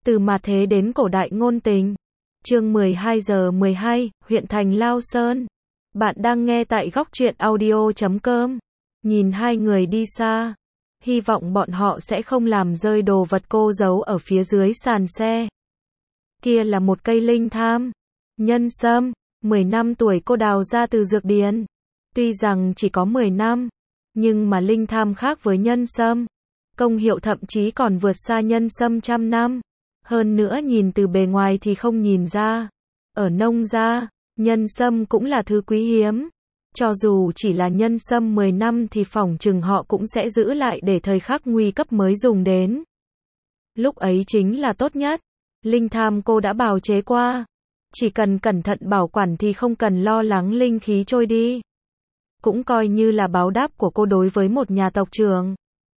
Từ mà thế đến cổ đại ngôn tình. Chương 12:12, huyện thành Lao Sơn. Bạn đang nghe tại góc truyện audio.com. Nhìn hai người đi xa, hy vọng bọn họ sẽ không làm rơi đồ vật cô giấu ở phía dưới sàn xe. Kia là một cây linh tham, nhân sâm, 10 năm tuổi cô đào ra từ dược điền. Tuy rằng chỉ có 10 năm, nhưng mà linh tham khác với nhân sâm. Công hiệu thậm chí còn vượt xa nhân sâm trăm năm. Hơn nữa nhìn từ bề ngoài thì không nhìn ra. Ở nông gia, nhân sâm cũng là thứ quý hiếm. Cho dù chỉ là nhân sâm 10 năm thì phỏng chừng họ cũng sẽ giữ lại để thời khắc nguy cấp mới dùng đến. Lúc ấy chính là tốt nhất. Linh tham cô đã bào chế qua. Chỉ cần cẩn thận bảo quản thì không cần lo lắng linh khí trôi đi. Cũng coi như là báo đáp của cô đối với một nhà tộc trưởng.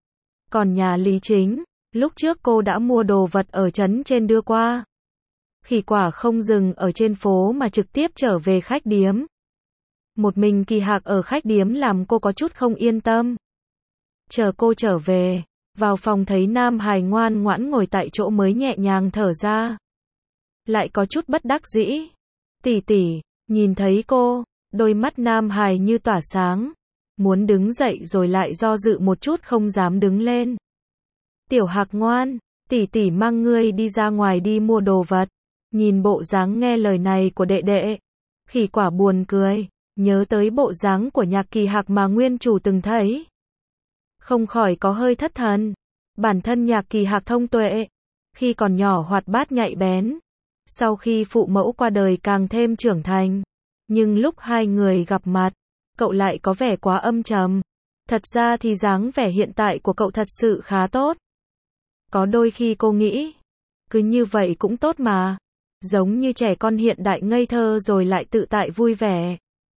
Còn nhà Lý Chính, lúc trước cô đã mua đồ vật ở trấn trên đưa qua. Khỉ quả không dừng ở trên phố mà trực tiếp trở về khách điếm. Một mình Kỳ Hạc ở khách điếm làm cô có chút không yên tâm. Chờ cô trở về, vào phòng thấy Nam Hải ngoan ngoãn ngồi tại chỗ mới nhẹ nhàng thở ra. Lại có chút bất đắc dĩ. Tỷ tỷ, nhìn thấy cô, đôi mắt Nam Hải như tỏa sáng. Muốn đứng dậy rồi lại do dự một chút không dám đứng lên. Tiểu Hạc ngoan, tỷ tỷ mang ngươi đi ra ngoài đi mua đồ vật. Nhìn bộ dáng nghe lời này của đệ đệ, Khỉ quả buồn cười, nhớ tới bộ dáng của Nhạc Kỳ Hạc mà nguyên chủ từng thấy. Không khỏi có hơi thất thần. Bản thân Nhạc Kỳ Hạc thông tuệ, khi còn nhỏ hoạt bát nhạy bén. Sau khi phụ mẫu qua đời càng thêm trưởng thành. Nhưng lúc hai người gặp mặt, cậu lại có vẻ quá âm trầm. Thật ra thì dáng vẻ hiện tại của cậu thật sự khá tốt. Có đôi khi cô nghĩ, cứ như vậy cũng tốt mà. Giống như trẻ con hiện đại ngây thơ rồi lại tự tại vui vẻ.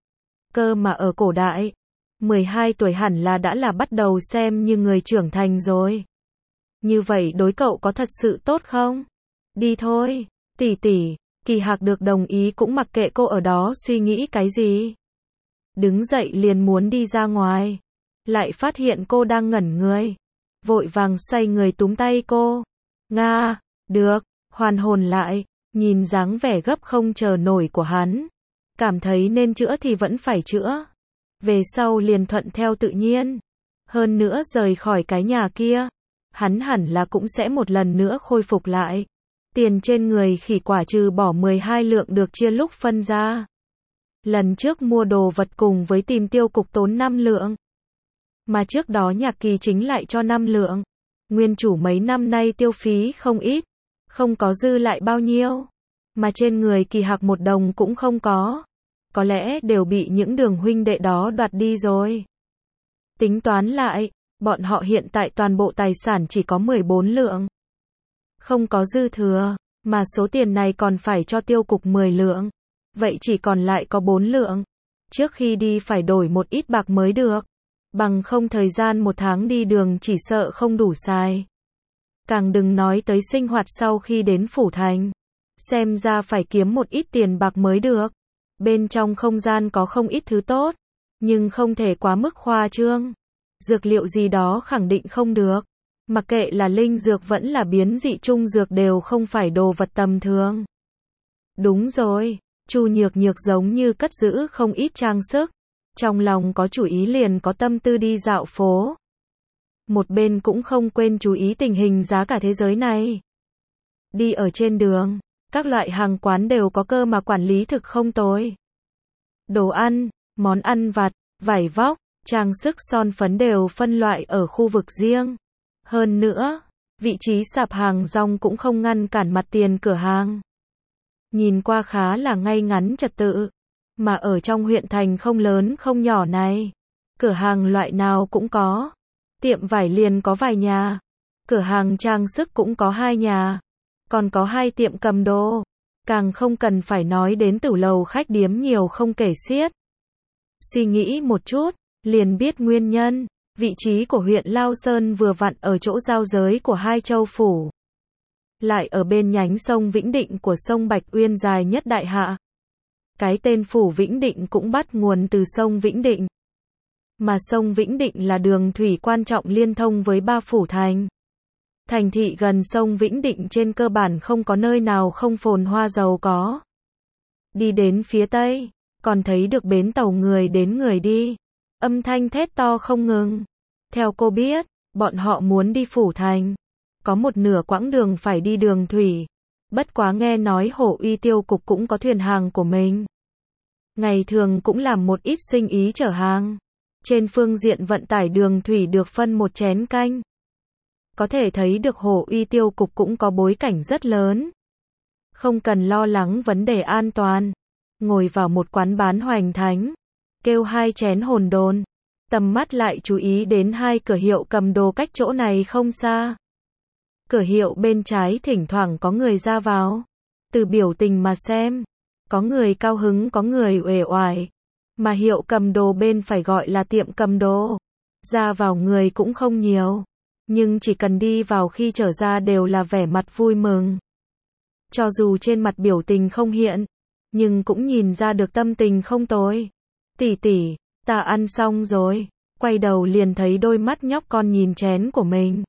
Cơ mà ở cổ đại, 12 tuổi hẳn là đã là bắt đầu xem như người trưởng thành rồi. Như vậy đối cậu có thật sự tốt không? Đi thôi, tỷ tỷ. Kỳ Hạc được đồng ý cũng mặc kệ cô ở đó suy nghĩ cái gì. Đứng dậy liền muốn đi ra ngoài. Lại phát hiện cô đang ngẩn người. Vội vàng xoay người túm tay cô. Nga, được, hoàn hồn lại. Nhìn dáng vẻ gấp không chờ nổi của hắn. Cảm thấy nên chữa thì vẫn phải chữa. Về sau liền thuận theo tự nhiên. Hơn nữa rời khỏi cái nhà kia. Hắn hẳn là cũng sẽ một lần nữa khôi phục lại. Tiền trên người Khỉ quả trừ bỏ 12 lượng được chia lúc phân ra. Lần trước mua đồ vật cùng với tìm tiêu cục tốn 5 lượng. Mà trước đó Nhạc Kỳ chính lại cho 5 lượng. Nguyên chủ mấy năm nay tiêu phí không ít. Không có dư lại bao nhiêu. Mà trên người Kỳ Hạc một đồng cũng không có. Có lẽ đều bị những đường huynh đệ đó đoạt đi rồi. Tính toán lại, bọn họ hiện tại toàn bộ tài sản chỉ có 14 lượng. Không có dư thừa, mà số tiền này còn phải cho tiêu cục 10 lượng. Vậy chỉ còn lại có 4 lượng. Trước khi đi phải đổi một ít bạc mới được. Bằng không thời gian một tháng đi đường chỉ sợ không đủ xài. Càng đừng nói tới sinh hoạt sau khi đến phủ thành. Xem ra phải kiếm một ít tiền bạc mới được. Bên trong không gian có không ít thứ tốt. Nhưng không thể quá mức khoa trương. Dược liệu gì đó khẳng định không được. Mặc kệ là linh dược vẫn là biến dị trung dược đều không phải đồ vật tầm thường. Đúng rồi, Chu Nhược Nhược giống như cất giữ không ít trang sức. Trong lòng có chủ ý liền có tâm tư đi dạo phố. Một bên cũng không quên chú ý tình hình giá cả thế giới này. Đi ở trên đường, các loại hàng quán đều có cơ mà quản lý thực không tồi. Đồ ăn, món ăn vặt, vải vóc, trang sức son phấn đều phân loại ở khu vực riêng. Hơn nữa, vị trí sạp hàng rong cũng không ngăn cản mặt tiền cửa hàng. Nhìn qua khá là ngay ngắn trật tự. Mà ở trong huyện thành không lớn không nhỏ này, cửa hàng loại nào cũng có. Tiệm vải liền có vài nhà. Cửa hàng trang sức cũng có 2 nhà. Còn có 2 tiệm cầm đồ. Càng không cần phải nói đến tử lầu khách điếm nhiều không kể xiết. Suy nghĩ một chút, liền biết nguyên nhân. Vị trí của huyện Lao Sơn vừa vặn ở chỗ giao giới của 2 châu phủ. Lại ở bên nhánh sông Vĩnh Định của sông Bạch Uyên dài nhất Đại Hạ. Cái tên phủ Vĩnh Định cũng bắt nguồn từ sông Vĩnh Định. Mà sông Vĩnh Định là đường thủy quan trọng liên thông với 3 phủ thành. Thành thị gần sông Vĩnh Định trên cơ bản không có nơi nào không phồn hoa giàu có. Đi đến phía tây, còn thấy được bến tàu người đến người đi. Âm thanh thét to không ngừng. Theo cô biết, bọn họ muốn đi Phủ Thành. Có một nửa quãng đường phải đi đường thủy. Bất quá nghe nói Hổ Uy Tiêu Cục cũng có thuyền hàng của mình. Ngày thường cũng làm một ít sinh ý chở hàng. Trên phương diện vận tải đường thủy được phân một chén canh. Có thể thấy được Hổ Uy Tiêu Cục cũng có bối cảnh rất lớn. Không cần lo lắng vấn đề an toàn. Ngồi vào một quán bán hoành thánh. Kêu 2 chén hồn đồn. Tầm mắt lại chú ý đến 2 cửa hiệu cầm đồ cách chỗ này không xa. Cửa hiệu bên trái thỉnh thoảng có người ra vào. Từ biểu tình mà xem, có người cao hứng có người uể oải. Mà hiệu cầm đồ bên phải gọi là tiệm cầm đồ. Ra vào người cũng không nhiều. Nhưng chỉ cần đi vào khi trở ra đều là vẻ mặt vui mừng. Cho dù trên mặt biểu tình không hiện, nhưng cũng nhìn ra được tâm tình không tồi. Tỷ tỷ, ta ăn xong rồi. Quay đầu liền thấy đôi mắt nhóc con nhìn chén của mình.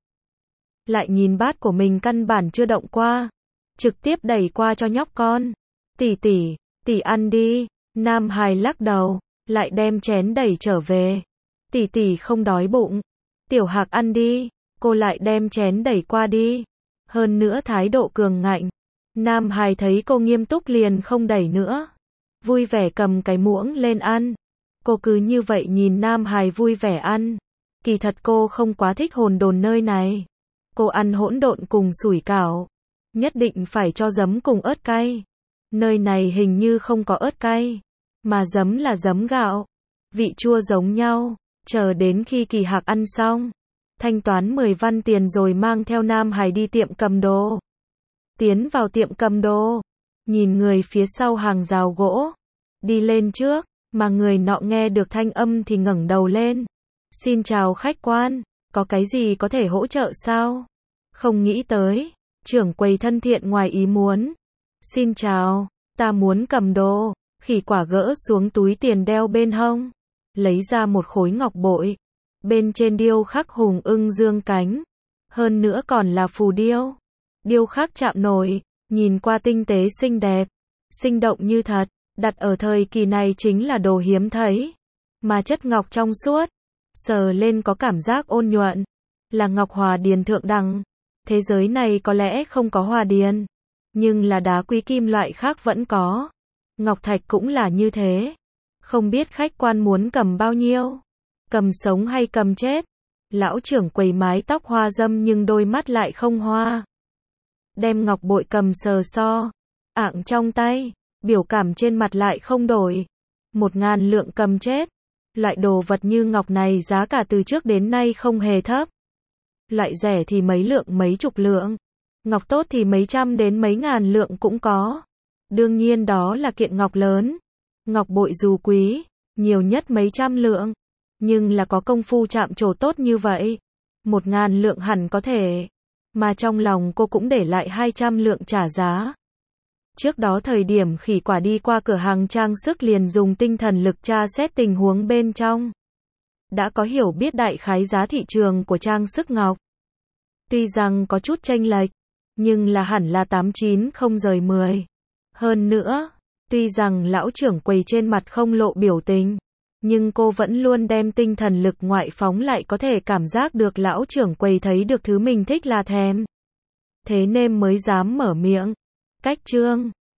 Lại nhìn bát của mình căn bản chưa động qua. Trực tiếp đẩy qua cho nhóc con. Tỷ tỷ, tỷ ăn đi. Nam Hải lắc đầu, lại đem chén đẩy trở về. Tỷ tỷ không đói bụng. Tiểu Hạc ăn đi. Cô lại đem chén đẩy qua đi. Hơn nữa thái độ cường ngạnh. Nam Hải thấy cô nghiêm túc liền không đẩy nữa. Vui vẻ cầm cái muỗng lên ăn. Cô cứ như vậy nhìn Nam Hải vui vẻ ăn. Kỳ thật cô không quá thích hồn đồn nơi này. Cô ăn hỗn độn cùng sủi cảo. Nhất định phải cho giấm cùng ớt cay. Nơi này hình như không có ớt cay. Mà giấm là giấm gạo. Vị chua giống nhau. Chờ đến khi Kỳ Hạc ăn xong. Thanh toán 10 văn tiền rồi mang theo Nam Hải đi tiệm cầm đồ. Tiến vào tiệm cầm đồ. Nhìn người phía sau hàng rào gỗ. Đi lên trước. Mà người nọ nghe được thanh âm thì ngẩng đầu lên. Xin chào khách quan. Có cái gì có thể hỗ trợ sao? Không nghĩ tới. Trưởng quầy thân thiện ngoài ý muốn. Xin chào. Ta muốn cầm đồ. Khỉ quả gỡ xuống túi tiền đeo bên hông. Lấy ra một khối ngọc bội. Bên trên điêu khắc hùng ưng dương cánh. Hơn nữa còn là phù điêu. Điêu khắc chạm nổi. Nhìn qua tinh tế xinh đẹp. Sinh động như thật. Đặt ở thời kỳ này chính là đồ hiếm thấy. Mà chất ngọc trong suốt. Sờ lên có cảm giác ôn nhuận. Là ngọc hòa điền thượng đẳng. Thế giới này có lẽ không có hòa điền. Nhưng là đá quý kim loại khác vẫn có. Ngọc thạch cũng là như thế. Không biết khách quan muốn cầm bao nhiêu. Cầm sống hay cầm chết. Lão trưởng quầy mái tóc hoa râm nhưng đôi mắt lại không hoa. Đem ngọc bội cầm sờ so. Ạng trong tay. Biểu cảm trên mặt lại không đổi. 1000 lượng cầm chết. Loại đồ vật như ngọc này giá cả từ trước đến nay không hề thấp. Loại rẻ thì mấy lượng mấy chục lượng. Ngọc tốt thì mấy trăm đến mấy ngàn lượng cũng có. Đương nhiên đó là kiện ngọc lớn. Ngọc bội dù quý, nhiều nhất mấy trăm lượng. Nhưng là có công phu chạm trổ tốt như vậy. 1000 lượng hẳn có thể. Mà trong lòng cô cũng để lại 200 lượng trả giá. Trước đó thời điểm Khỉ Quả đi qua cửa hàng trang sức liền dùng tinh thần lực tra xét tình huống bên trong. Đã có hiểu biết đại khái giá thị trường của trang sức ngọc. Tuy rằng có chút chênh lệch, nhưng là hẳn là 8-9 không rời 10. Hơn nữa, tuy rằng lão trưởng quầy trên mặt không lộ biểu tình, nhưng cô vẫn luôn đem tinh thần lực ngoại phóng lại có thể cảm giác được lão trưởng quầy thấy được thứ mình thích là thèm. Thế nên mới dám mở miệng. Cách chương